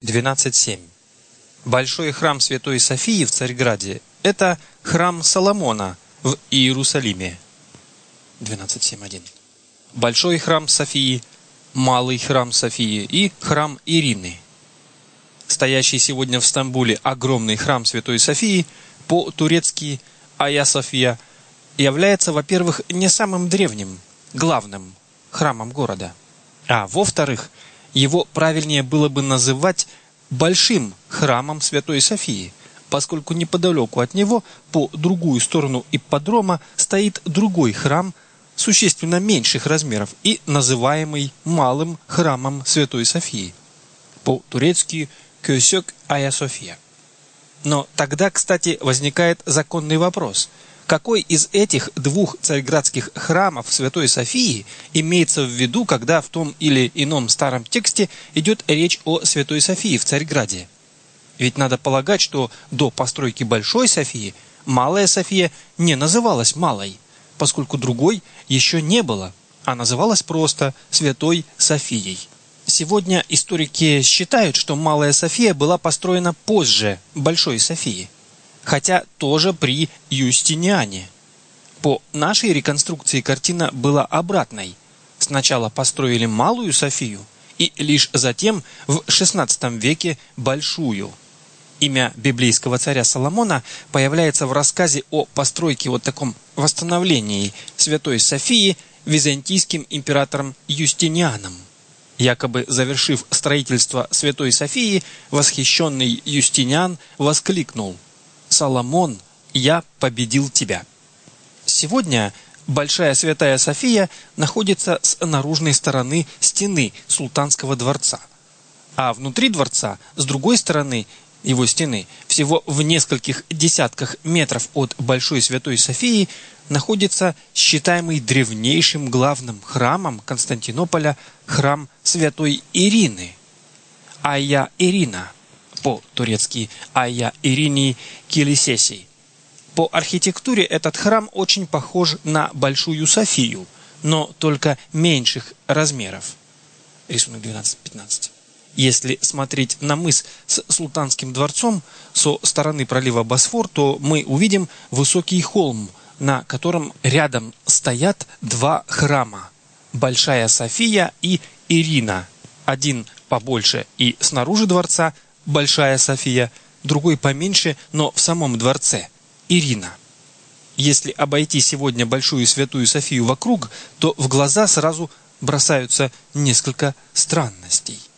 12.7. Большой храм Святой Софии в Царьграде – это храм Соломона в Иерусалиме. 12.7.1. Большой храм Софии, малый храм Софии и храм Ирины. Стоящий сегодня в Стамбуле огромный храм Святой Софии, по-турецки Айя София, является, во-первых, не самым древним, главным храмом города, а во-вторых, его правильнее было бы называть Большим храмом Святой Софии, поскольку неподалеку от него, по другую сторону ипподрома, стоит другой храм существенно меньших размеров и называемый Малым храмом Святой Софии, по-турецки Kösök Ayya Sofia. Но тогда, кстати, возникает законный вопрос: какой из этих двух царьградских храмов Святой Софии имеется в виду, когда в том или ином старом тексте идет речь о Святой Софии в Царьграде? Ведь надо полагать, что до постройки Большой Софии Малая София не называлась Малой, поскольку другой еще не было, а называлась просто Святой Софией. Сегодня историки считают, что Малая София была построена позже Большой Софии, хотя тоже при Юстиниане. По нашей реконструкции картина была обратной. Сначала построили Малую Софию, и лишь затем в XVI веке Большую. Имя библейского царя Соломона появляется в рассказе о постройке, таком восстановлении Святой Софии византийским императором Юстинианом. Якобы завершив строительство Святой Софии, восхищенный Юстиниан воскликнул: «Соломон, я победил тебя». Сегодня Большая Святая София находится с наружной стороны стены Султанского дворца, а внутри дворца, с другой стороны его стены, всего в нескольких десятках метров от Большой Святой Софии, находится считаемый древнейшим главным храмом Константинополя храм Святой Ирины, Айя Ирина, по-турецки Айя Ирини Килисеси. По архитектуре этот храм очень похож на Большую Софию, но только меньших размеров. Рисунок 12.15. Если смотреть на мыс с Султанским дворцом со стороны пролива Босфор, то мы увидим высокий холм, на котором рядом стоят два храма – Большая София и Ирина. Один побольше и снаружи дворца – Большая София, другой поменьше, но в самом дворце – Ирина. Если обойти сегодня Большую Святую Софию вокруг, то в глаза сразу бросаются несколько странностей.